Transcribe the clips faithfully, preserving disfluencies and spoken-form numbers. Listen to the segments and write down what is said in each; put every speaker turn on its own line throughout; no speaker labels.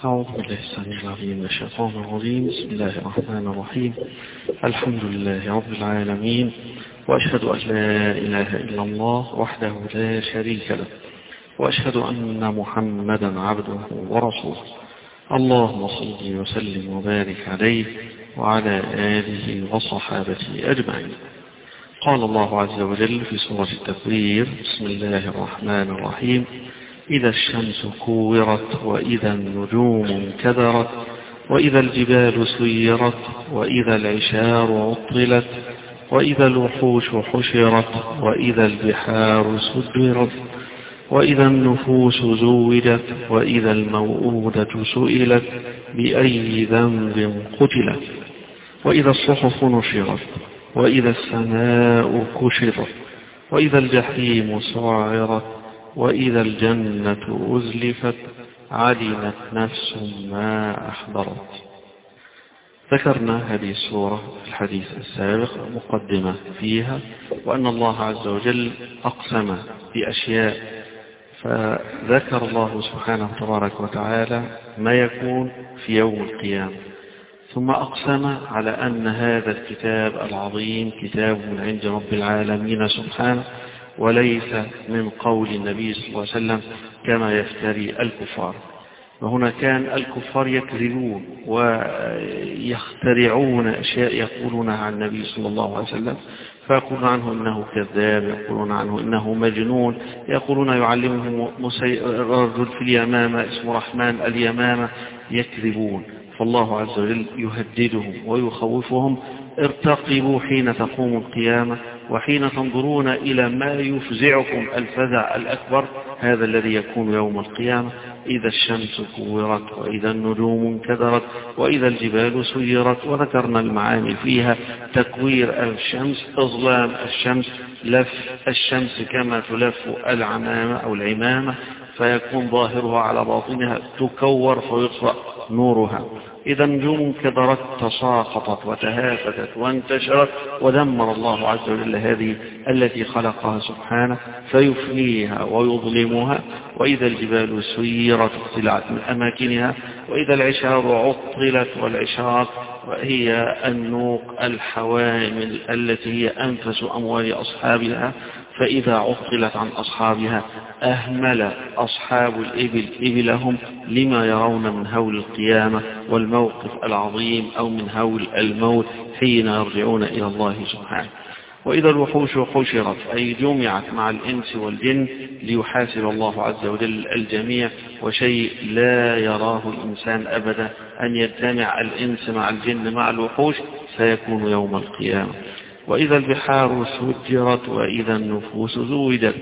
أعوذ بالله السميع العليم من الشيطان الرجيم. بسم الله الرحمن الرحيم. الحمد لله رب العالمين، وأشهد أن لا إله إلا الله وحده لا شريك له، وأشهد أن محمدا عبده ورسوله. اللهم صل وسلم وبارك عليه وعلى آله وصحابته أجمعين. قال الله عز وجل في سورة التكوير: بسم الله الرحمن الرحيم. إذا الشمس كورت، وإذا النجوم انكدرت، وإذا الجبال سيرت، وإذا العشار عطلت، وإذا الوحوش حشرت، وإذا البحار سجرت، وإذا النفوس زوجت، وإذا الموءودة سئلت بأي ذنب قتلت، وإذا الصحف نشرت، وإذا السماء كشطت، وإذا الجحيم سعرت، وإذا الجنة أزلفت، علمت نفس ما أحضرت. ذكرنا هذه السورة في الحديث السابق مقدمة فيها، وأن الله عز وجل أقسم بأشياء، فذكر الله سبحانه تبارك وتعالى ما يكون في يوم القيامة، ثم أقسم على أن هذا الكتاب العظيم كتاب من عند رب العالمين سبحانه، وليس من قول النبي صلى الله عليه وسلم كما يفتري الكفار. وهنا كان الكفار يكذبون ويخترعون أشياء يقولونها عن النبي صلى الله عليه وسلم، فيقولون عنه إنه كذاب، يقولون عنه إنه مجنون، يقولون يعلمهم رجل في اليمامة اسمه رحمن اليمامة، يكذبون. فالله عز وجل يهددهم ويخوفهم: ارتقبوا حين تقوم القيامة، وحين تنظرون إلى ما يفزعكم الفزع الأكبر، هذا الذي يكون يوم القيامة. إذا الشمس كورت، وإذا النجوم انكدرت، وإذا الجبال سيرت. وذكرنا المعاني فيها: تكوير الشمس، إظلام الشمس، لف الشمس كما تلف العمامة أو العمامة، فيكون ظاهرها على باطنها، تكور فيطفأ نورها. إذا النجوم انكدرت، تساقطت وتهافتت وانتشرت، ودمر الله عز وجل هذه التي خلقها سبحانه فيفنيها ويظلمها. وإذا الجبال سيرت، اطلعت من أماكنها. وإذا العشار عطلت، والعشار وهي النوق الحوامل التي هي أنفس أموال أصحابها، فإذا عطلت عن أصحابها أهمل أصحاب الإبل إبلهم لما يرون من هول القيامة والموقف العظيم، أو من هول الموت حين يرجعون إلى الله سبحانه. وإذا الوحوش حشرت، أي جمعت مع الإنس والجن ليحاسب الله عز وجل الجميع، وشيء لا يراه الإنسان أبدا أن يجتمع الإنس مع الجن مع الوحوش، سيكون يوم القيامة. وإذا البحار سجرت، وإذا النفوس زوجت.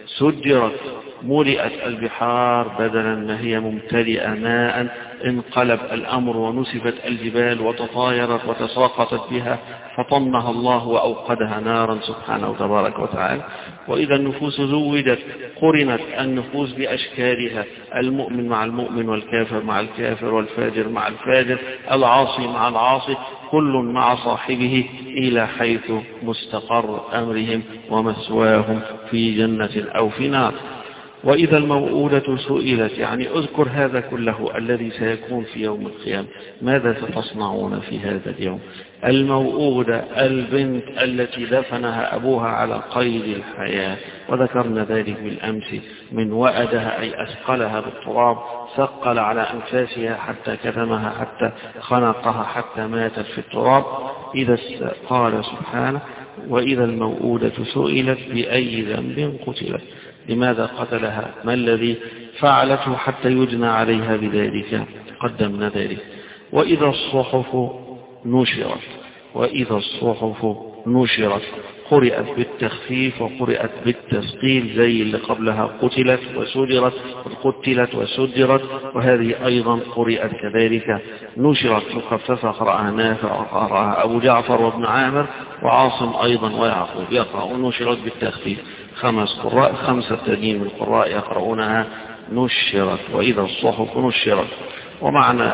سجرت، ملئت البحار بدلا ما هي ممتلئة ماء، انقلب الأمر ونسفت الجبال وتطايرت وتساقطت بها، فطمها الله وأوقدها نارا سبحانه تبارك وتعالى. وإذا النفوس زوجت، قرنت النفوس بأشكالها، المؤمن مع المؤمن، والكافر مع الكافر، والفاجر مع الفاجر، العاصي مع العاصي، كل مع صاحبه إلى حيث مستقر أمرهم ومثواهم في جنة أو في نار. وإذا الموءودة سئلت، يعني اذكر هذا كله الذي سيكون في يوم القيامة، ماذا ستصنعون في هذا اليوم؟ الموءودة البنت التي دفنها أبوها على قيد الحياة، وذكرنا ذلك بالأمس، من وأدها أي أثقلها بالتراب، ثقل على أنفاسها حتى كتمها، حتى خنقها، حتى ماتت في التراب. إذا قال سبحانه: وإذا الموءودة سئلت بأي ذنب قتلت، لماذا قتلها؟ ما الذي فعلته حتى يجنى عليها بذلك؟ قدمنا ذلك. وإذا الصحف نشرت، وإذا الصحف نشرت، قرأت بالتخفيف وقرأت بالتثقيل زي اللي قبلها قتلت وسجرت، قتلت وسجرت، وهذه أيضا قرأت كذلك نشرت مخففة، قرأها نافع وقرأها أبو جعفر وابن عامر وعاصم أيضا ويعقوب، يقرأ نشرت بالتخفيف. خمس قراء، خمسة تانيين من القراء يقرؤونها نشرت. وإذا الصحف نشرت، ومعنى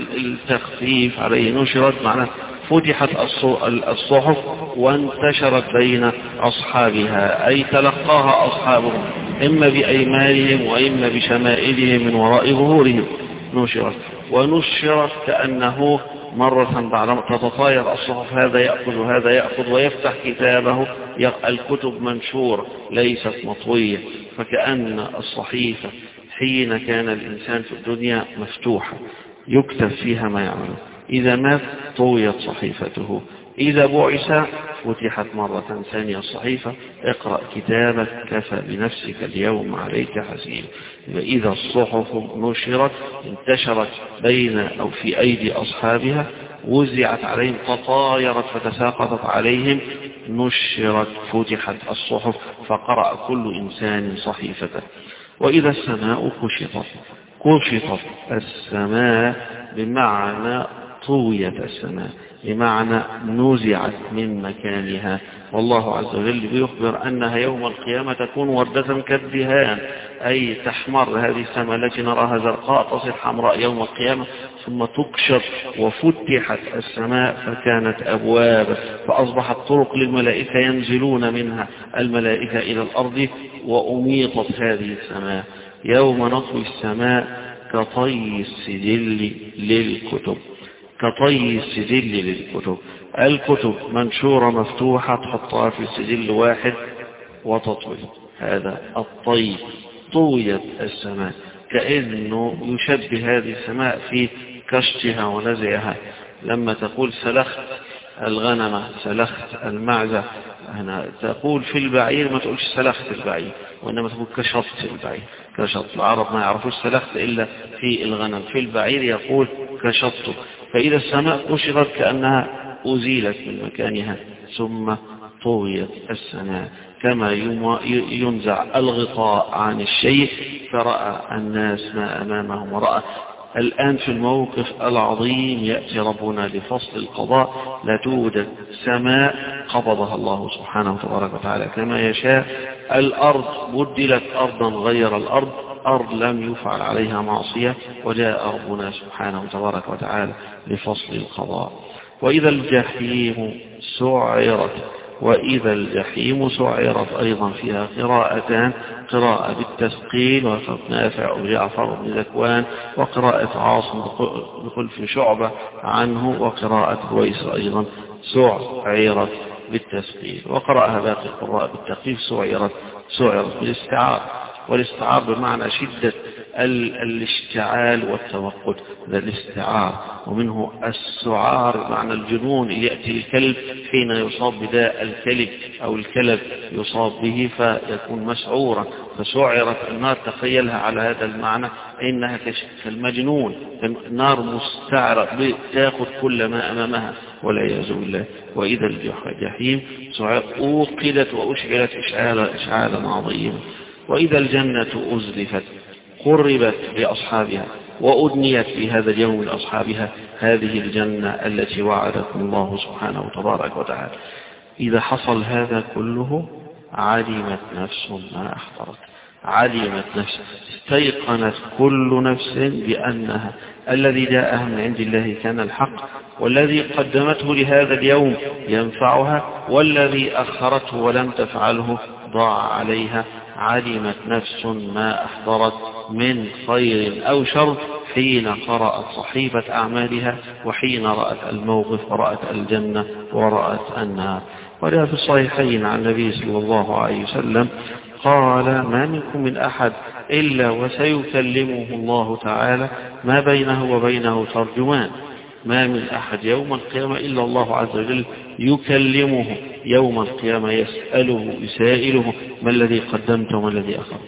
التخفيف عليه نشرت معنى فتحت الصحف وانتشرت بين أصحابها، أي تلقاها أصحابهم إما بأيمانهم وإما بشمائلهم من وراء ظهورهم. نشرت. ونشرت كأنه مرة بعد تتطاير الصحف، هذا يأخذ وهذا يأخذ ويفتح كتابه، الكتب منشورة ليست مطوية، فكأن الصحيفة حين كان الإنسان في الدنيا مفتوحة يكتب فيها ما يعمله، إذا مات طويت صحيفته، إذا بعث فتحت مرة ثانية الصحيفة، اقرأ كتابك كفى بنفسك اليوم عليك حسيب. إذا الصحف نشرت انتشرت بين أو في أيدي أصحابها، وزعت عليهم تطايرت فتساقطت عليهم، نشرت فتحت الصحف فقرأ كل إنسان صحيفته. وإذا السماء كشطت، كشطت السماء بمعنى طويت السماء، بمعنى نزعت من مكانها. والله عز وجل بيخبر أنها يوم القيامة تكون وردة كالدهان، أي تحمر هذه السماء التي نراها زرقاء تصير حمراء يوم القيامة، ثم تكشط وفتحت السماء فكانت أبواب، فأصبحت طرق للملائكة ينزلون منها الملائكة إلى الأرض، وأميطت هذه السماء. يوم نطوي السماء كطي السجل للكتب، كطي السجل للكتب. الكتب منشورة مفتوحة تحطها في سجل واحد وتطوي، هذا الطي. طويت السماء كأنه يشبه هذه السماء في كشتها ونزعها. لما تقول سلخت الغنمة، سلخت المعزة، هنا تقول في البعير ما تقولش سلخت البعير، وإنما تقول كشطت البعير. كشط العرب ما يعرفوش سلخت إلا في الغنم، في البعير يقول كشطت. فإذا السماء كشطت كأنها أزيلت من مكانها، ثم طويت السماء كما ينزع الغطاء عن الشيء، فرأى الناس ما أمامهم. ورأى الآن في الموقف العظيم يأتي ربنا لفصل القضاء، لا توجد سماء قبضها الله سبحانه وتبارك وتعالى كما يشاء. الأرض بدلت أرضا غير الأرض، أرض لم يفعل عليها معصية، وجاء ربنا سبحانه وتبارك وتعالى لفصل القضاء. وإذا الجحيم سعرت، وإذا الجحيم سعرت أيضا فيها قراءتان، قراءة بالتثقيل وقراءة نافع وجعفر بن ذكوان، وقراءة عاصم بخلف شعبة عنه، وقراءة رويس أيضا سعرت بالتثقيل، وقرأها باقي القراء بالتخفيف سعرت، سعرت بالاستعار. والاستعار بمعنى شدة الاشتعال والتوقد، هذا الاستعار. ومنه السعار معنى الجنون، يأتي الكلب حين يصاب بداء الكلب أو الكلب يصاب به فيكون مسعورا، فسعرت النار تخيلها على هذا المعنى، إنها كالمجنون، النار مستعرة تأخذ كل ما أمامها والعياذ بالله. وإذا الجحيم سعرت أوقدت وأشعلت إشعالا إشعالا عظيما. وإذا الجنة أزلفت قربت لأصحابها وأدنيت في هذا اليوم لأصحابها، هذه الجنة التي وعدكم الله سبحانه وتبارك وتعالى. إذا حصل هذا كله علمت نفس ما أحضرت، علمت نفس، استيقنت كل نفس بأنها الذي جاءها من عند الله كان الحق، والذي قدمته لهذا اليوم ينفعها، والذي أخرته ولم تفعله ضاع عليها. علمت نفس ما أحضرت من خير أو شر حين قرأت صحيفة أعمالها، وحين رأت الموقف ورأت الجنة ورأت النار. وجاء في الصحيحين عن النبي صلى الله عليه وسلم قال: ما منكم من أحد إلا وسيكلمه الله تعالى ما بينه وبينه ترجمان. ما من أحد يوم القيامة إلا الله عز وجل يكلمه يوم القيامة، يسأله يسائله ما الذي قدمت وما الذي أخرت.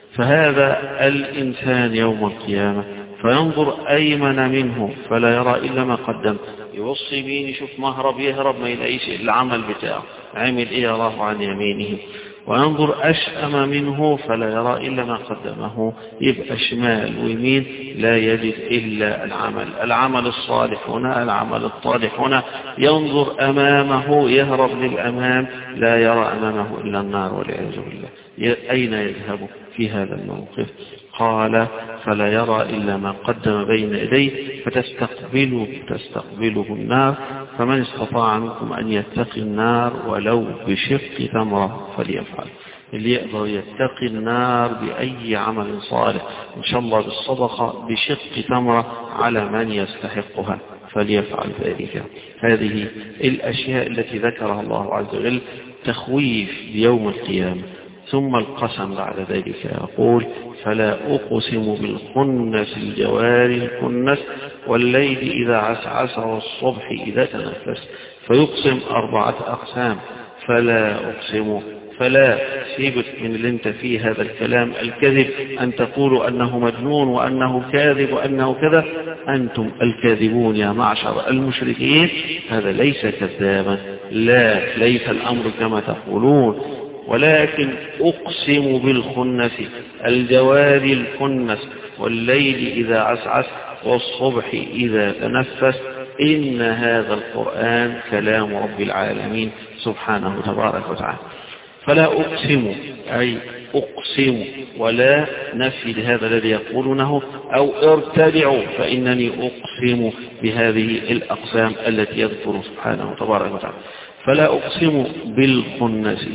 فهذا الإنسان يوم القيامة فينظر أيمن منه فلا يرى إلا ما قدم، يوصي مين يشوف مهرب يهرب ما يلاقيش العمل بتاعه عمل إيه يراه عن يمينه، وينظر أشأم منه فلا يرى إلا ما قدمه، يبقى شمال ويمين لا يجد إلا العمل، العمل الصالح هنا العمل الطالح هنا. ينظر أمامه يهرب للأمام لا يرى أمامه إلا النار والعياذ بالله. أين يذهب في هذا الموقف؟ قال: فلا يرى إلا ما قدم بين يديه فتستقبله تستقبله النار، فمن استطاع منكم أن يتقي النار ولو بشق تمرة فليفعل. اللي يقدر يتقي النار بأي عمل صالح، إن شاء الله بالصدقة بشق تمرة على من يستحقها فليفعل ذلك. هذه الأشياء التي ذكرها الله عز وجل تخويف بيوم القيامة. ثم القسم بعد ذلك يقول: فلا أقسم بالخنس الجوار الكنس والليل إذا عسعس والصبح إذا تنفس. فيقسم أربعة أقسام. فلا أقسم، فلا سيبك من اللي انت فيه هذا الكلام الكذب، أن تقولوا أنه مجنون وأنه كاذب وأنه كذا. أنتم الكاذبون يا معشر المشركين، هذا ليس كذابا، لا، ليس الأمر كما تقولون، ولكن أقسم بالخنس الجوار الكنس والليل إذا عسعس والصبح إذا تنفس. إن هذا القرآن كلام رب العالمين سبحانه تبارك وتعالى. فلا أقسم أي أقسم، ولا نفي لهذا الذي يقولونه، أو ارتدعوا فإنني أقسم بهذه الأقسام التي يذكر سبحانه تبارك وتعالى. فلا أقسم بالخنس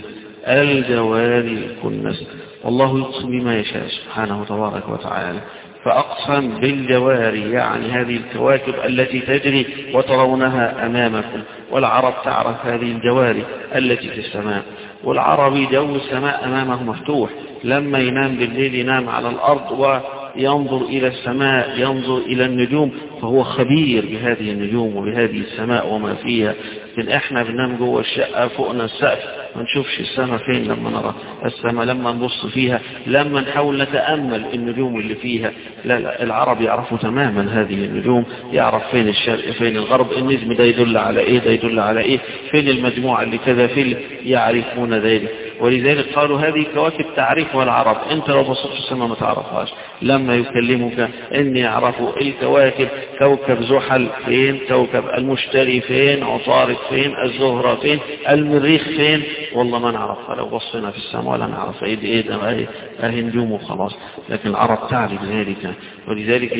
الجوار الكنس، والله يقسم بما يشاء سبحانه تبارك وتعالى. فأقسم بالجوار يعني هذه الكواكب التي تجري وترونها أمامكم، والعرب تعرف هذه الجواري التي في السماء، والعربي جو السماء أمامه مفتوح، لما ينام بالليل ينام على الأرض وينظر إلى السماء، ينظر إلى النجوم، فهو خبير بهذه النجوم وبهذه السماء وما فيها. لكن احنا بننام جوه الشقة فوقنا السقف ما نشوفش السماء فين، لما نرى السماء لما نبص فيها، لما نحاول نتأمل النجوم اللي فيها. لا لا، العرب يعرفوا تماما هذه النجوم، يعرف فين الشرق فين الغرب، النجم ده يدل على ايه، ده يدل على ايه، فين المجموعة اللي كذا، فين، يعرفون ذلك. ولذلك قالوا هذه كواكب تعرفها العرب، انت لو بصيت في السماء ما تعرفهاش. لما يكلمك ان يعرفوا الكواكب، كوكب زحل فين، كوكب المشتري فين، عطارد فين، الزهرة فين، المريخ فين، والله ما نعرفها لو بصينا في السماء ولا نعرف ايه ايه ده، اهي نجوم وخلاص. لكن العرب تعرف ذلك. ولذلك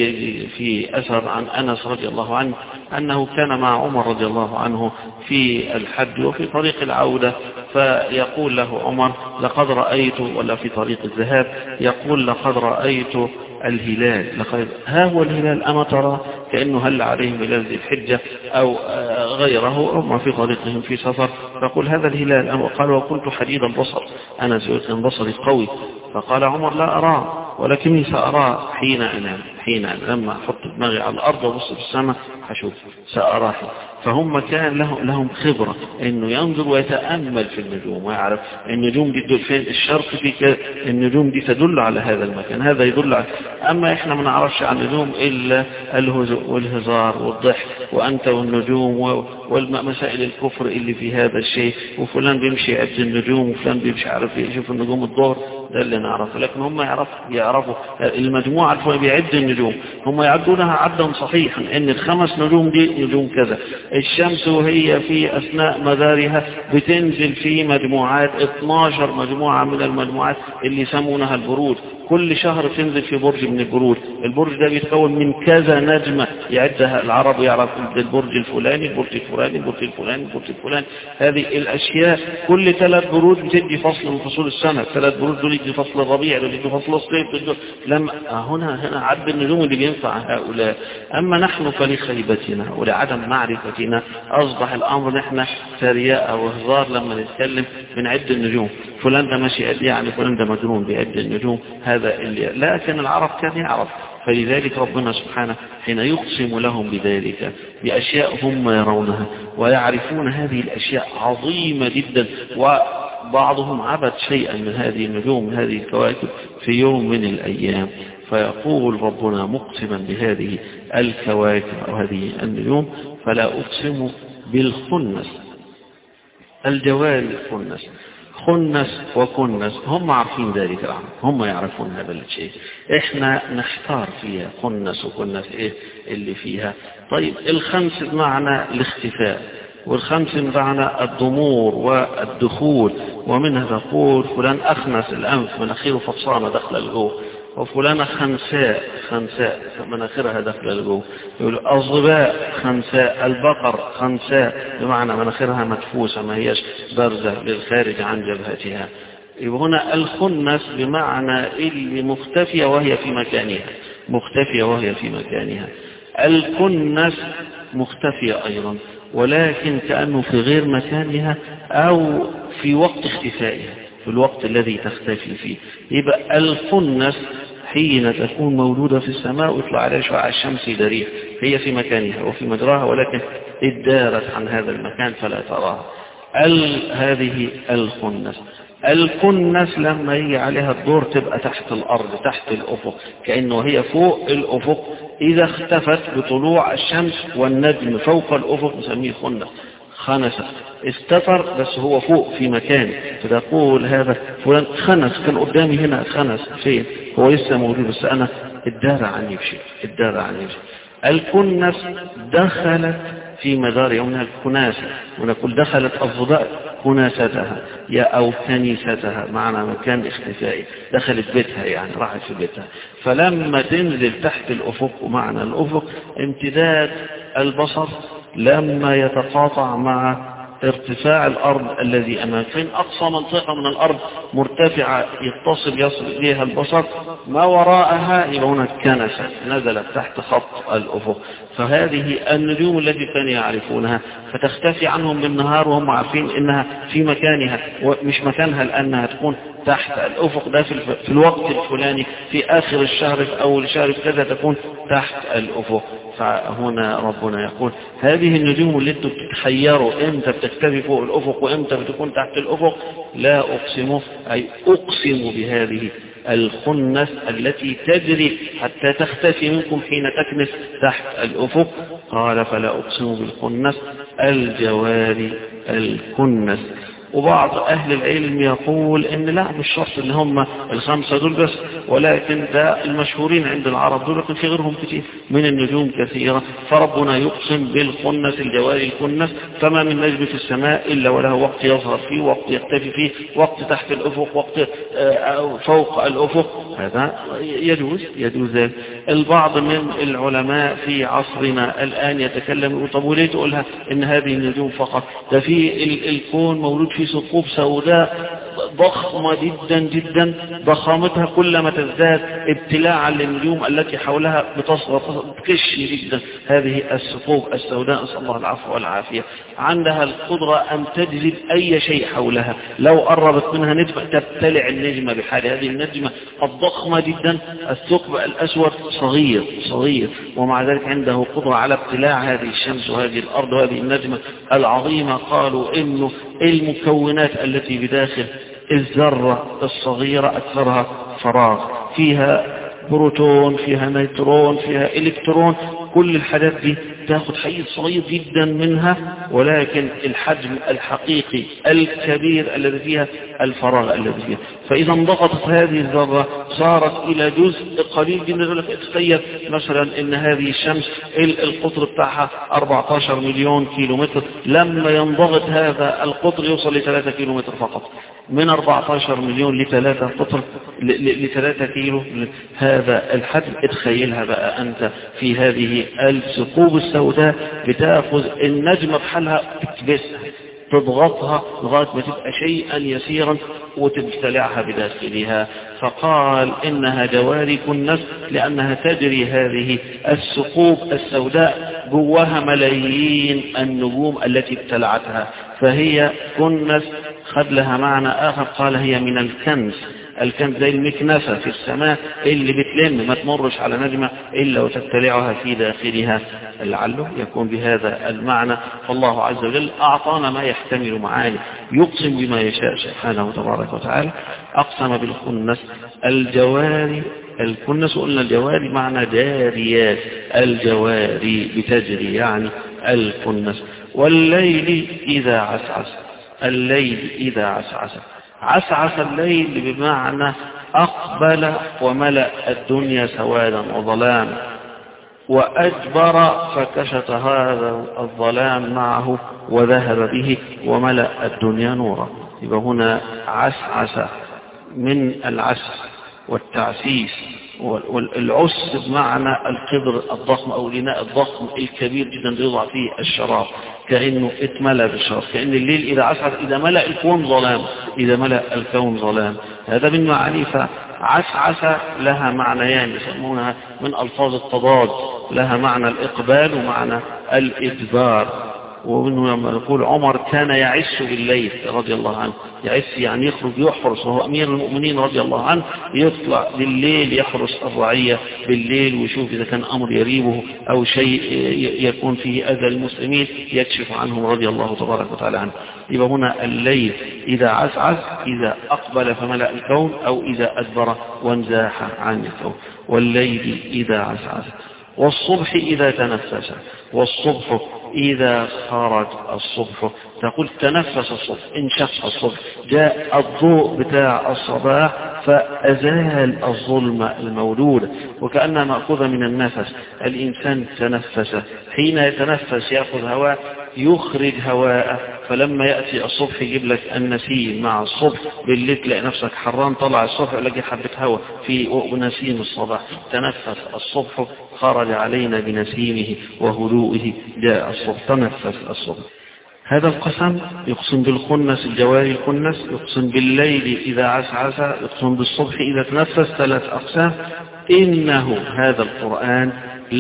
في اثر عن انس رضي الله عنه انه كان مع عمر رضي الله عنه في الحج وفي طريق العودة، فيقول له عمر: لقد رأيت، ولا في طريق الذهاب يقول: لقد رأيت الهلال، لقد ها هو الهلال أما ترى، كأنه هل عليهم هلال ذي الحجة أو غيره، ربما في طريقهم في سفر، فقل هذا الهلال أما. قال: وكنت حديد البصر، أنا سئلت بصري قوي. فقال عمر: لا أراه ولكني سأراه حين أنام، حين أنام لما أحط دماغي على الأرض وبص في السماء هشوف، سأراه. فهم كان لهم, لهم خبرة انه ينظر ويتأمل في النجوم ويعرف النجوم دي تدل فين، الشرق في كذا، النجوم دي تدل على هذا المكان، هذا يدل على. اما احنا ما نعرفش عن النجوم الا الهزء والهزار والضحك، وانت والنجوم والمسائل الكفر اللي في هذا الشيء، وفلان بيمشي يعد النجوم وفلان بيمشي عارف يشوف النجوم الظهر، ده اللي نعرفه. لكن هم يعرفوا يعرفوا المجموعة الفلانية بيعد النجوم، هم يعدونها عدا صحيحا ان الخمس نجوم دي نجوم كذا. الشمس وهي في أثناء مدارها بتنزل في مجموعات، اثناشر مجموعة من المجموعات اللي يسمونها البروج، كل شهر تنزل في برج من البروج. البرج ده بيتكون من كذا نجمة يعدها العرب، يعرف البرج الفلاني البرج الفلاني البرج الفلاني البرج الفلاني. هذه الأشياء كل ثلاث بروج بتدي فصل من فصول السنة، ثلاث بروج دول يدي فصل الربيع، دول يدي فصل الصيف. لما هنا هنا عد النجوم اللي بينفع هؤلاء. أما نحن فلخيبتنا ولعدم معرفتنا أصبح الأمر نحن سرياء وهزار، لما نتكلم بنعد النجوم، فلان ده ماشي قد يعني فلان ده مجنون بيعد النجوم، هذا اللي. لكن العرب كان يعرف. فلذلك ربنا سبحانه حين يقسم لهم بذلك بأشياء هم يرونها ويعرفون هذه الأشياء عظيمة جدا، وبعضهم عبد شيئا من هذه النجوم من هذه الكواكب في يوم من الأيام، فيقول ربنا مقسما بهذه الكواكب أو هذه النجوم: فلا أقسم بالخنس الجوار الكنس. خنس وكنس هم عارفين ذلك العام، هم يعرفون هذا الشيء، احنا نحتار فيها خنس وكنس ايه اللي فيها. طيب الخمس بمعنى الاختفاء، والخمس بمعنى الضمور والدخول، ومنها تقول فلان أخنس الأنف مناخيره فطسانة داخل الجو، وفلانة خنساء خنساء مناخيرها داخل الجو. يقول الظباء خنساء، البقر خنساء بمعنى مناخيرها مدفوسة ما هيش بارزة للخارج عن جبهتها. يبقى هنا الخنس بمعنى اللي مختفية وهي في مكانها، مختفية وهي في مكانها. الكنس مختفية أيضا ولكن كأنه في غير مكانها أو في وقت اختفائها، في الوقت الذي تختفي فيه. يبقى الخنس حين تكون موجودة في السماء ويطلع عليها شعاع الشمس يدريها، هي في مكانها وفي مجراها ولكن ادارت عن هذا المكان فلا تراها. ال هذه الخنس. الكنس لما يجي عليها الدور تبقى تحت الأرض، تحت الأفق، كأنه هي فوق الأفق. إذا اختفت بطلوع الشمس والنجم فوق الأفق نسميه خنس، خنس، استتر بس هو فوق في مكان، فتقول هذا فلان خنس، كان قدامي هنا خنس، فين هو لسه موجود بس أنا الدار عني بشيء، الدار عني بشيء. الكنس دخلت في مدار يومها الكناسة، ونقول دخلت الضباء كناستها يا أو كنيستها معنى مكان اختفائي، دخلت بيتها يعني راحت في بيتها. فلما تنزل تحت الأفق، ومعنى الأفق امتداد البصر لما يتقاطع مع ارتفاع الأرض الذي أمامك. فإن أقصى منطقة من الأرض مرتفعة يتصل يصل إليها البصر، ما وراءها يبقى هنا كنسة نزلت تحت خط الأفق. فهذه النجوم التي كانوا يعرفونها فتختفي عنهم بالنهار وهم عارفين إنها في مكانها ومش مكانها، لأنها تكون تحت الأفق ده في, الف... في الوقت الفلاني في آخر الشهر في أول الشهر كذا تكون تحت الأفق. فهنا ربنا يقول هذه النجوم اللي انتم بتتخيروا امتى بتختفي فوق الأفق وامتى بتكون تحت الأفق، لا أقسم أي أقسم بهذه الخنس التي تجري حتى تختفي منكم حين تكنس تحت الأفق. قال فلا أقسم بالخنس الجوار الكنس. وبعض أهل العلم يقول إن لا مش شرط إن هم الخمسة دول بس، ولكن ده المشهورين عند العرب دول، لكن في غيرهم كثير من النجوم كثيرة. فربنا يقسم بالخنس الجواري الكنس. فما من نجم في السماء إلا وله وقت يظهر فيه، وقت يختفي فيه، وقت تحت الأفق، وقت فوق الأفق. هذا يجوز يجوز ذلك. البعض من العلماء في عصرنا الآن يتكلم طب وليه تقولها إن هذه النجوم فقط؟ ده في الكون مولود في ثقوب سوداء ضخمة جدا جدا، ضخامتها كلما تزداد ابتلاعا للنجوم التي حولها بتصغر تكش جدا. هذه الثقوب السوداء نسأل الله العفو والعافية عندها القدرة أن تجذب أي شيء حولها، لو قربت منها نجمة تبتلع النجمة بحال. هذه النجمة الضخمة جدا الثقب الأسود صغير صغير، ومع ذلك عنده قدرة على ابتلاع هذه الشمس وهذه الأرض وهذه النجمة العظيمة. قالوا إنه المكونات التي بداخل الذرة الصغيرة أكثرها فراغ، فيها بروتون، فيها نيترون، فيها إلكترون، كل الحاجات دي تأخذ حيز صغير جدا منها، ولكن الحجم الحقيقي الكبير الذي فيها الفراغ الذي فيها. فإذا انضغطت هذه الذرة صارت إلى جزء قليل جدا. تخيل مثلا إن هذه الشمس القطر بتاعها أربعة عشر مليون كيلومتر، لما ينضغط هذا القطر يوصل لثلاثة كيلومتر فقط، من أربعة عشر مليون لثلاثة قطر لثلاثة كيلو. هذا الحجم اتخيلها بقى أنت في هذه الثقوب السوداء، بتأخذ النجمة بحالها تكبسها تضغطها لغاية ما تبقى شيئا يسيرا وتبتلعها بداخلها. فقال إنها جواري كنس لأنها تجري هذه الثقوب السوداء جواها ملايين النجوم التي ابتلعتها، فهي كنس. خد لها معنى آخر قال هي من الكنز. الكنز زي المكنسة في السماء اللي بتلم ما تمرش على نجمة إلا وتبتلعها في داخلها، لعله يكون بهذا المعنى. فالله عز وجل أعطانا ما يحتمل معاني، يقسم بما يشاء سبحانه تبارك وتعالى. أقسم بالخنس الجواري الكنس، وقلنا الجواري معنى جاريات، الجواري بتجري يعني الكنس. والليل إذا عسعس، الليل إذا عسعس، عسعس الليل بمعنى أقبل وملأ الدنيا سوادا وظلام، وأجبر فكشف هذا الظلام معه وذهب به وملأ الدنيا نورا. يبقى هنا عسعس من العسع والتعسيس والعس بمعنى القدر الضخم أو الإناء الضخم الكبير جدا يوضع فيه الشراب، كأنه اتملأ بالشراب، كأن الليل إذا عسعس إذا ملأ الكون ظلام، إذا ملأ الكون ظلام. هذا من معاني. فعسعس لها معنيان يسمونها من ألفاظ التضاد، لها معنى الإقبال ومعنى الإدبار. ومنه لما نقول عمر كان يعس بالليل رضي الله عنه، يعس يعني يخرج يحرس، وهو أمير المؤمنين رضي الله عنه، يطلع بالليل يحرس الرعية بالليل ويشوف إذا كان أمر يريبه أو شيء يكون فيه أذى المسلمين يكشف عنهم رضي الله تبارك وتعالى عنه. يبقى هنا الليل إذا عسعس إذا أقبل فملأ الكون، أو إذا أدبر وانزاح عن الكون. والليل إذا عسعس، والصبح إذا تنفس، والصبح إذا خرج الصبح. تقول تنفس الصبح، انشق الصبح، جاء الضوء بتاع الصباح فأزال الظلم المولود، وكأنها مأخوذة من النفس. الإنسان تنفس، حين يتنفس يأخذ هواء يخرج هواء، فلما يأتي الصبح يجيب لك النسيم مع الصبح. بالليل تلاقي نفسك حران، طلع الصبح لقي حبة هواء في نسيم الصباح. تنفس الصبح خرج علينا بنسيمه وهدوئه، جاء الصبح، تنفس الصبح. هذا القسم يقسم بالخنس الجواري الخنس، يقسم بالليل إذا عسعس، يقسم بالصبح إذا تنفس، ثلاث أقسام. إنه هذا القرآن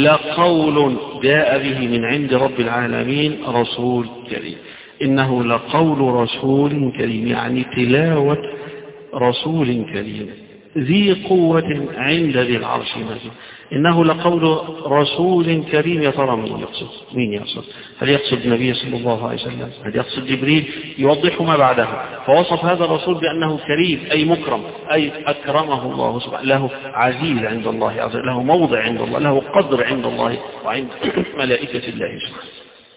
لقول جاء به من عند رب العالمين رسول كريم. إنه لقول رسول كريم، يعني تلاوة رسول كريم ذي قوة عند ذي العرش مكين. إنه لقول رسول كريم. يا ترى مين يقصد؟ مين يقصد؟ هل يقصد النبي صلى الله عليه وسلم؟ هل يقصد جبريل؟ يوضح ما بعده. فوصف هذا الرسول بأنه كريم أي مكرم، أي أكرمه الله سبحانه، له عزيز عند الله عز وجل، له موضع عند الله، له قدر عند الله وعند ملائكة الله سبحانه.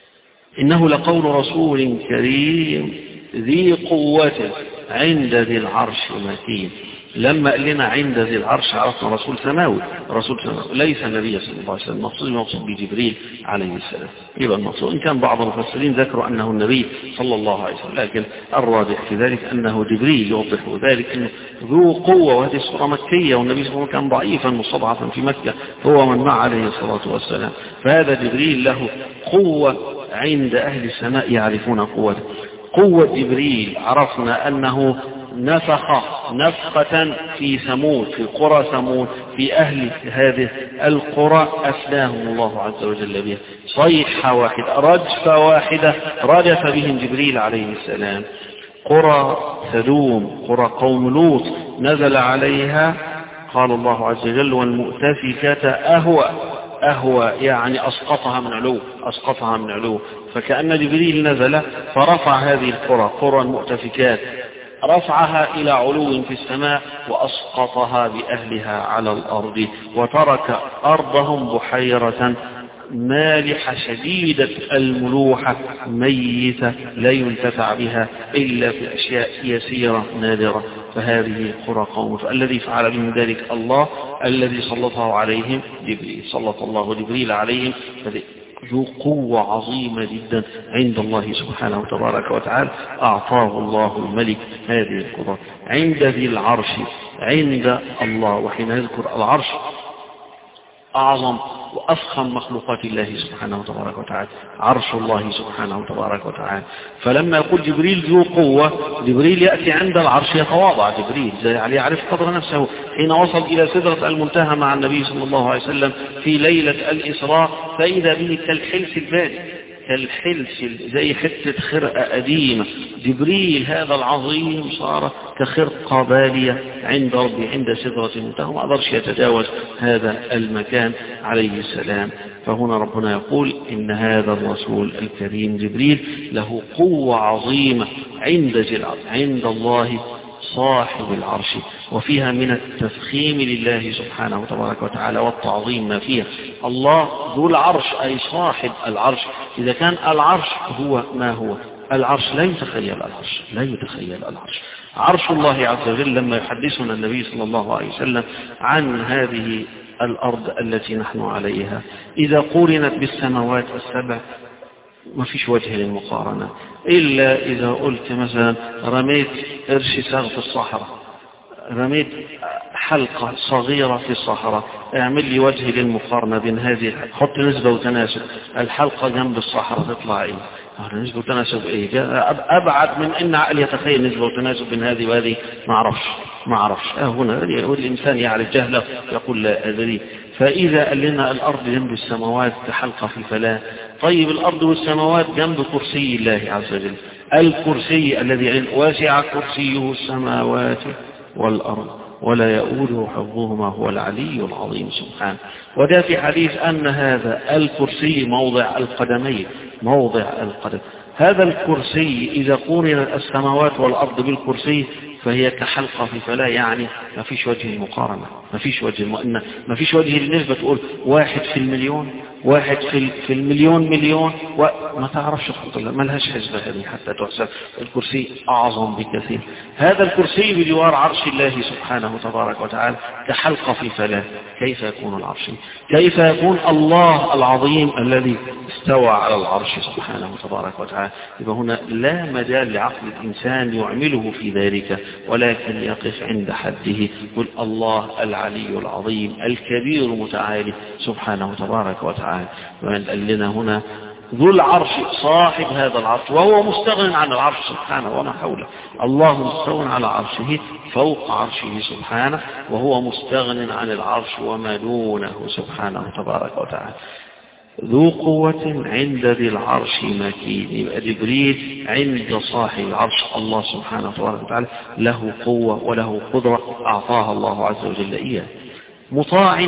إنه لقول رسول كريم ذي قوة عند ذي العرش مكين. لما قال لنا عند ذي العرش عرفنا رسول سماوي، رسول سماوي ليس النبي صلى الله عليه وسلم. المقصود المقصود بجبريل عليه السلام. يبقى المقصود، إن كان بعض المفسرين ذكروا أنه النبي صلى الله عليه وسلم، لكن الراجح في ذلك أنه جبريل. يوضح ذلك أنه ذو قوة، وهذه السورة مكية، والنبي صلى الله عليه وسلم كان ضعيفا مستضعفا في مكة، هو من مع عليه الصلاة والسلام. فهذا جبريل له قوة عند أهل السماء يعرفون قوته. قوة جبريل عرفنا أنه نفخ نفخة في ثمود، في قرى ثمود، في أهل هذه القرى أفناهم الله عز وجل بها. صيحة واحدة، رجفة واحدة رجف بهم جبريل عليه السلام. قرى سدوم، قرى قوم لوط، نزل عليها قال الله عز وجل والمؤتفكة أهوى. أهوى يعني أسقطها من علو، أسقطها من علو. فكأن جبريل نزل فرفع هذه القرى، قرى المؤتفكات، رفعها إلى علو في السماء وأسقطها بأهلها على الأرض، وترك أرضهم بحيرة مالحة شديدة الملوحة ميتة لا ينتفع بها إلا في أشياء يسيرة نادرة. فهذه قرى قوم. فالذي فعل بهم ذلك الله، الذي سلطه عليهم جبريل، سلط الله جبريل عليهم. ذو قوة عظيمة جدا عند الله سبحانه وتبارك وتعالى، أعطاه الله الملك هذه القدرة عند ذي العرش، عند الله. وحين يذكر العرش أعظم وأفخم مخلوقات الله سبحانه وتبارك وتعالى، عرش الله سبحانه وتبارك وتعالى. فلما يقول جبريل ذو قوة، جبريل يأتي عند العرش يتواضع. جبريل يعني يعرف قدر نفسه. حين وصل إلى سدرة المنتهى مع النبي صلى الله عليه وسلم في ليلة الإسراء، فإذا به كالحلس البارد، كالحلس زي حتة خرقة قديمة. جبريل هذا العظيم صار كخرقة بالية عند ربي عند سدرة المنتهى، ما قدرش يتجاوز هذا المكان عليه السلام. فهنا ربنا يقول إن هذا الرسول الكريم جبريل له قوة عظيمة عند جلال عند الله صاحب العرش، وفيها من التفخيم لله سبحانه وتبارك وتعالى والتعظيم ما فيها. الله ذو العرش أي صاحب العرش. إذا كان العرش هو ما هو، العرش لا يتخيل العرش، لا يتخيل العرش. عرش الله عز وجل لما يحدثنا النبي صلى الله عليه وسلم عن هذه الأرض التي نحن عليها، إذا قورنت بالسماوات السبع ما فيش وجه للمقارنة، إلا إذا قلت مثلا رميت قرش ساغ في الصحراء رميت حلقة صغيرة في الصحراء، اعمل لي وجه للمقارنة بين هذه، حط نسبة وتناسب، الحلقة جنب الصحراء تطلع ايه؟ نسبة وتناسب ايه؟ ابعد من ان عقل يتخيل نسبة وتناسب بين هذه وهذه، ما اعرفش ما اعرفش اه هنا يقول الانسان يعرف جهله يقول لا ادري. فاذا قال لنا الارض جنب السماوات كحلقة في الفلاة، طيب الارض والسماوات جنب كرسي الله عز وجل، الكرسي الذي واسع كرسيه السماوات والارض ولا يؤوده حفظهما هو العلي العظيم سبحانه. وده في حديث أن هذا الكرسي موضع القدمين، موضع القدم. هذا الكرسي إذا قورن السماوات والأرض بالكرسي فهي كحلقة في فلاة، يعني ما فيش وجه المقارنة، ما فيش وجه المؤنة، ما فيش وجه النسبة تقول واحد في المليون، واحد في في المليون مليون، وما تعرفش خط الله، ما لهاش حسبة هذه حتى تحسب. الكرسي أعظم بكثير. هذا الكرسي بجوار عرش الله سبحانه تبارك وتعالى كحلقة في فلاة. كيف يكون العرش؟ كيف يكون الله العظيم الذي استوى على العرش سبحانه تبارك وتعالى؟ يبقى هنا لا مجال لعقل الإنسان يعمله في ذلك، ولكن يقف عند حده، يقول الله العلي العظيم الكبير متعالي سبحانه تبارك وتعالى. ومن قال لنا هنا ذو العرش، صاحب هذا العرش، وهو مستغن عن العرش سبحانه وما حوله. الله مستغن على عرشه فوق عرشه سبحانه، وهو مستغن عن العرش وما دونه سبحانه تبارك وتعالى. ذو قوة عند ذي العرش مكين. يبقى جبريل عند صاحب العرش الله سبحانه تبارك وتعالى له قوة وله قدرة أعطاها الله عز وجل إياه. مطاع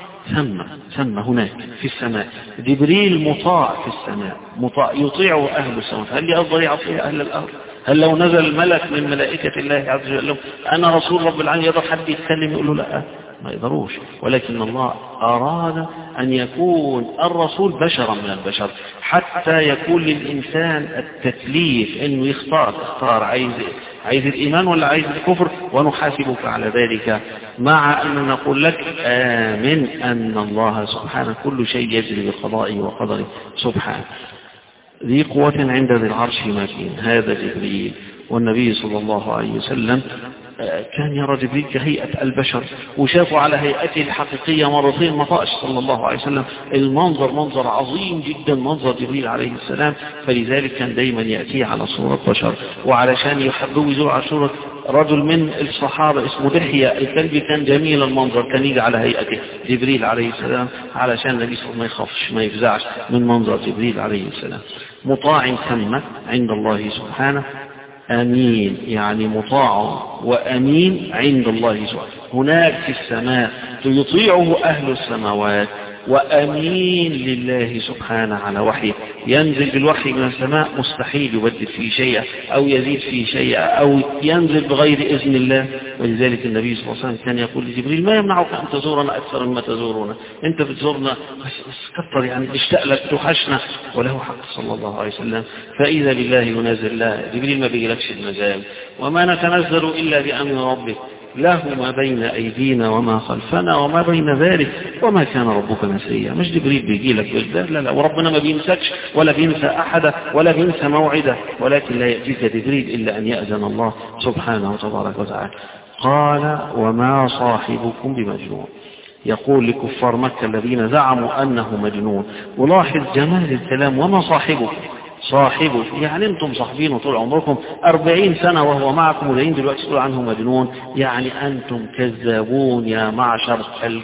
ثم ثم هناك في السماء. جبريل مطاع في السماء، مطاع يطيعه أهل السماء. هل يقدر يعطيه أهل الأرض؟ هل لو نزل ملك من ملائكة الله عز وجل أنا رسول رب العالمين يقدر حد يتكلم يقول له لا؟ ما يقدروش. ولكن الله أراد أن يكون الرسول بشرا من البشر، حتى يكون للإنسان التكليف أنه يختار اختار عايز عايز الإيمان ولا عايز الكفر، ونحاسبك على ذلك، مع أن نقول لك آمن أن الله سبحانه كل شيء يجري بقضائه وقدره سبحانه. ذي قوة عند ذي العرش مكين. هذا جبريل. والنبي صلى الله عليه وسلم كان يرى جبريل كهيئة البشر، وشافوا على هيئته الحقيقية مرتين ما طاش صلى الله عليه وسلم. المنظر منظر عظيم جدا، منظر جبريل عليه السلام، فلذلك كان دايما يأتيه على صورة بشر. وعلشان يحبوا يزور على صورة رجل من الصحابة اسمه دحية الكلبي، كان جميل المنظر، كان يجي على هيئته جبريل عليه السلام علشان النبي صلى الله عليه وسلم ما يخافش ما يفزعش من منظر جبريل عليه السلام. مطاع ثم عند الله سبحانه أمين، يعني مطاع وأمين عند الله سبحانه. هناك في السماء يطيعه أهل السماوات، وأمين لله سبحانه على وحيه. ينزل بالوحي من السماء، مستحيل يبدل فيه شيء أو يزيد فيه شيء أو ينزل بغير إذن الله. ولذلك النبي صلى الله عليه وسلم كان يقول لجبريل ما يمنعك أن تزورنا أكثر مما تزورنا، أنت بتزورنا كثر يعني نشتاق لك توحشنا. وله حق صلى الله عليه وسلم. فإذا بالله ينزل لا جبريل ما بيجيلكش المجال، وما نتنزل إلا بأمر ربك له ما بين أيدينا وما خلفنا وما بين ذلك وما كان ربك نسيا. مش جبريل بيجي لك بالذات، لا لا، وربنا ما بينسكش ولا بينسى أحدا ولا بينسى موعده، ولكن لا يأتيك جبريل إلا أن يأذن الله سبحانه وتبارك وتعالى. قال وما صاحبكم بمجنون. يقول لكفار مكة الذين زعموا أنه مجنون، ولاحظ جمال الكلام، وما صاحبكم صاحبه، يعني انتم صاحبينه طول عمركم أربعين سنة وهو معكم، ولين دلوقتي تقول عنه مجنون، يعني أنتم كذابون يا معشر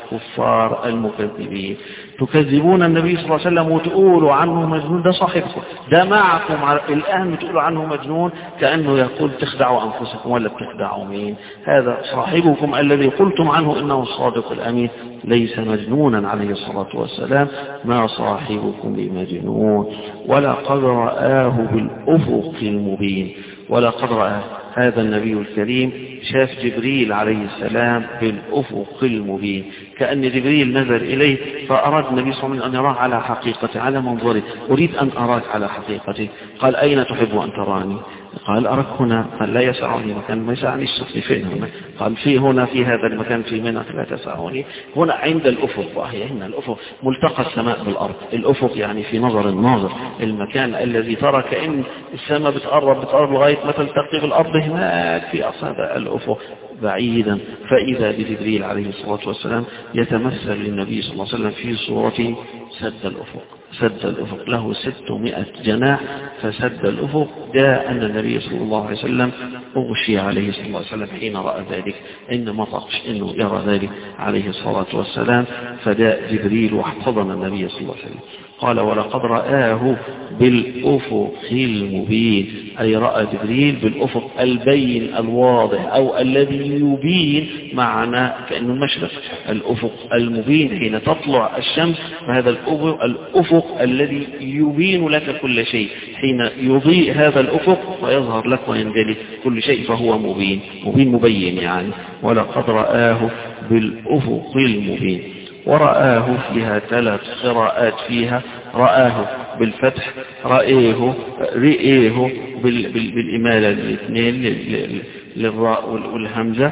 الكفار المكذبين. تكذبون النبي صلى الله عليه وسلم وتقولوا عنه مجنون، ده صاحبكم، ده معكم الآن بتقولوا عنه مجنون، كأنه يقول تخدعوا أنفسكم ولا بتخدعوا مين؟ هذا صاحبكم الذي قلتم عنه إنه الصادق الأمين ليس مجنونا عليه الصلاة والسلام. ما صاحبكم بمجنون ولقد رآه بالأفق المبين. ولقد رآه هذا النبي الكريم شاف جبريل عليه السلام بالأفق المبين، كأن جبريل نزل إليه فأراد النبي صلى الله عليه وسلم أن يراه على حقيقته على منظره. أريد أن أراك على حقيقته. قال أين تحب أن تراني؟ قال أراك هنا. قال لا يسعني مكان، ما يسعني الشخص فين هنا؟ قال في هنا في هذا المكان في منى. لا تسعني هنا عند الأفق. وهي هنا الأفق ملتقى السماء بالأرض. الأفق يعني في نظر الناظر، المكان الذي ترى كأن السماء بتقرب بتقرب لغاية ما تلتقي بالأرض، هناك في أصل الأفق. بعيدا، فإذا بجبريل عليه الصلاة والسلام يتمثل للنبي صلى الله عليه وسلم في صورته سد الأفق. سد الأفق له ستمائة جناح فسد الأفق. جاء أن النبي صلى الله عليه وسلم أغشي عليه صلى الله عليه وسلم حين رأى ذلك، إن مطقش إنه يرى ذلك عليه الصلاة والسلام، فجاء جبريل واحتضن النبي صلى الله عليه وسلم. قال ولقد رآه بالأفق المبين، أي رأى جبريل بالأفق البين الواضح أو الذي يبين، معنى كأنه المشرق. الأفق المبين حين تطلع الشمس، فهذا الأفق الذي يبين لك كل شيء، حين يضيء هذا الأفق ويظهر لك وينجلي كل شيء فهو مبين، مبين مبين يعني. ولقد رآه بالأفق المبين. ورآه فيها ثلاث قراءات، فيها رآه بالفتح، رأيه رئيه بالإمالة الاثنين للراء والهمزة،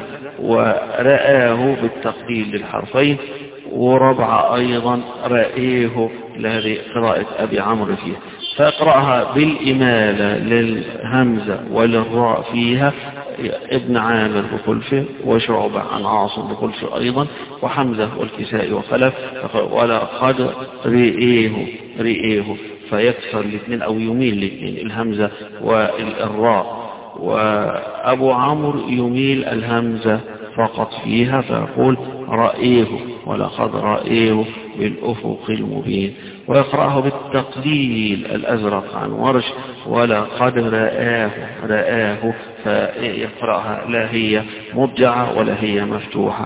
ورآه بالتقدير للحرفين، وربع أيضا رأيه لهذه قراءة أبي عمرو فيها. فأقرأها بالإمالة للهمزة وللراء فيها ابن عامر بخلفه، وشعبة عن عاصم بخلفه أيضا، وحمزة والكسائي وخلف. ولقد رئيه رئيه فيكسر الاثنين أو يميل الاثنين، الهمزة والراء. وأبو عمرو يميل الهمزة فقط فيها فيقول رأيه، ولقد رأيه بالأفق المبين. ويقرأه بالتقليل الأزرق عن ورش، ولقد رآه رآه، فيقرأها لا هي مضجعة ولا هي مفتوحة.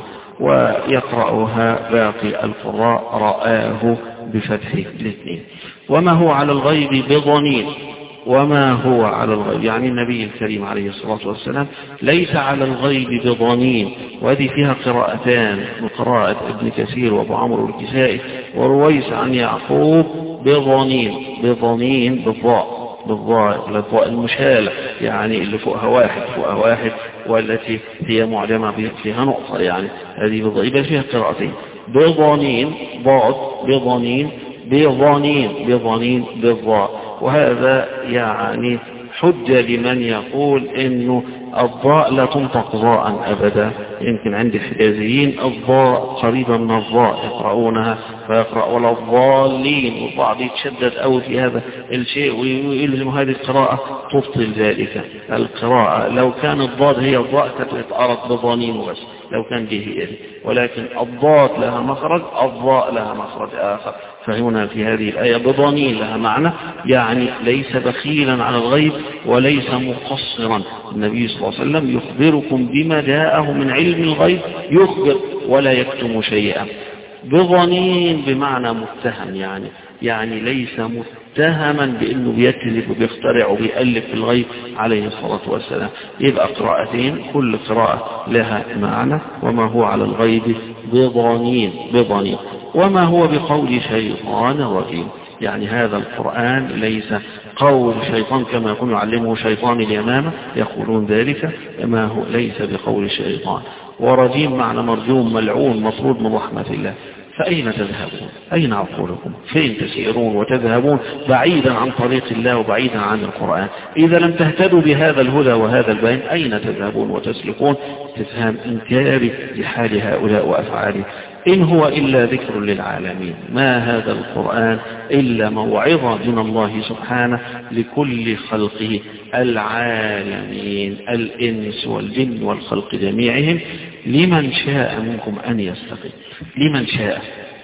ويقرأها باقي القراء رآه بفتح الاثنين. وما هو على الغيب بضنين، وما هو على الغيب يعني النبي الكريم عليه الصلاة والسلام ليس على الغيب بضنين. وهذه فيها قراءتان، من قراءة ابن كثير وابو عمرو الكسائي ورويس عن يعقوب بضنين، بضنين بالضاء، بالضاء بالضاء المشالة يعني اللي فوقها واحد فوقها واحد، والتي هي معجمة فيها نقطة، يعني هذه بالضاء فيها قراءتين، بضنين ضاد بضنين بضنين بضنين بالضاء. وهذا يعني حجة لمن يقول انه الضاء لا تنطق ضاء ابدا. يمكن عند الحجازيين الضاء قريبة من الضاء يقرؤونها فيقرأ ولا الضالين، والبعض يتشدد أو في هذا الشيء ويلزم هذه القراءة تبطل ذلك القراءة. لو كان الضاد هي الضاء كانت بضانين بس، لو كان دي هي دي، ولكن الضاد لها مخرج، الضاء لها مخرج آخر. فهنا في هذه الآية بضانين لها معنى يعني ليس بخيلا على الغيب وليس مقصرا. النبي صلى الله عليه وسلم يخبركم بما جاءه من علم الغيب، يخبر ولا يكتم شيئا. بضنين بمعنى متهم، يعني يعني ليس متهما بأنه بيكذب وبيخترع وبيألف في الغيب عليه الصلاة والسلام. يبقى قراءتين كل قراءة لها معنى. وما هو على الغيب بضنين بضنين. وما هو بقول شيطان رجيم، يعني هذا القرآن ليس قول شيطان كما يكون يعلمه شيطان اليمامة يقولون ذلك، ما هو ليس بقول شيطان. ورجيم معنى مرجوم ملعون مطرود من رحمة الله. فأين تذهبون؟ أين عقولكم؟ فين تسيرون وتذهبون بعيدا عن طريق الله وبعيدا عن القرآن؟ إذا لم تهتدوا بهذا الهدى وهذا البيان أين تذهبون وتسلكون؟ استفهام إنكاري لحال هؤلاء وأفعالهم. إن هو إلا ذكر للعالمين، ما هذا القرآن إلا موعظة من الله سبحانه لكل خلقه العالمين، الإنس والجن والخلق جميعهم، لمن شاء منكم أن يستقيم. لمن شاء،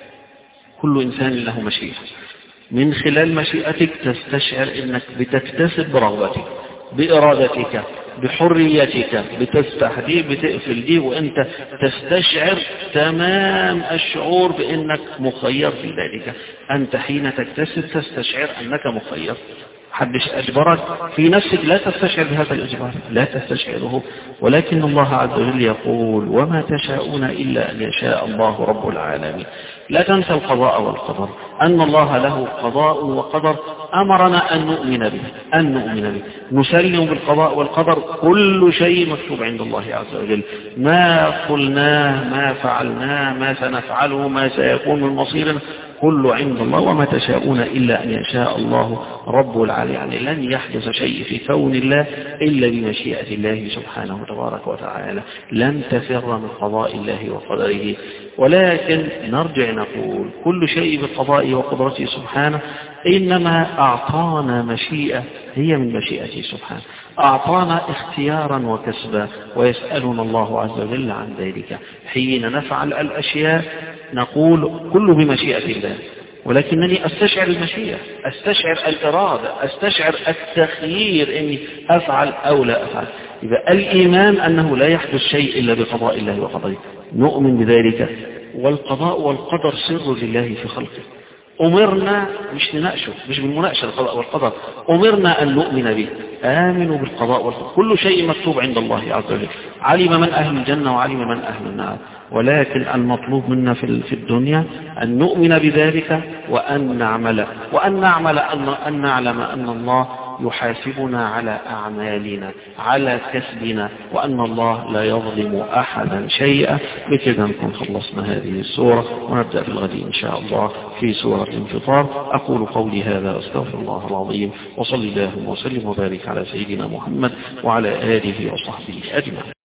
كل إنسان له مشيئة، من خلال مشيئتك تستشعر أنك بتكتسب برغبتك بإرادتك بحريتك، بتفتح دي بتقفل دي، وانت تستشعر تمام الشعور بانك مخير في ذلك. انت حين تكتسب تستشعر انك مخير، حدش اجبرك في نفسك، لا تستشعر بهذا الاجبار، لا تستشعره. ولكن الله عز وجل يقول وما تشاءون الا ان يشاء الله رب العالمين. لا تنسى القضاء والقدر، ان الله له قضاء وقدر، امرنا ان نؤمن به، ان نؤمن به، نسلم بالقضاء والقدر. كل شيء مكتوب عند الله عز وجل، ما قلناه ما فعلناه ما سنفعله ما سيكون من مصيرنا، كل عند الله وما تشاءون إلا أن يشاء الله رب العالمين. يعني لن يحدث شيء في كون الله إلا بمشيئة الله سبحانه تبارك وتعالى، لن تفر من قضاء الله وقدره. ولكن نرجع نقول كل شيء بقضائه وقدرته سبحانه، إنما أعطانا مشيئة هي من مشيئته سبحانه، أعطانا اختيارا وكسبا، ويسألنا الله عز وجل عن ذلك. حين نفعل الأشياء نقول كله بمشيئة الله، ولكنني أستشعر المشيئة، أستشعر الإرادة، أستشعر التخيير إني أفعل أو لا أفعل. يبقى الإيمان أنه لا يحدث شيء إلا بقضاء الله وقدره، نؤمن بذلك. والقضاء والقدر سر لله في خلقه، أمرنا مش نناقشه، مش بالمناقشة القضاء والقدر، أمرنا أن نؤمن به. آمنوا بالقضاء والقدر، كل شيء مكتوب عند الله عز وجل، علم من أهل الجنة وعلم من أهل النار. ولكن المطلوب منا في الدنيا أن نؤمن بذلك وأن نعمل، وأن نعمل أن نعلم أن الله يحاسبنا على أعمالنا، على كسبنا، وأن الله لا يظلم أحدا شيئا. بكذا نكون خلصنا هذه السورة، ونبدأ في الغد إن شاء الله في سورة الانفطار. أقول قولي هذا أستغفر الله العظيم، وصلي الله وسلم وبارك على سيدنا محمد وعلى آله وصحبه أجمعين.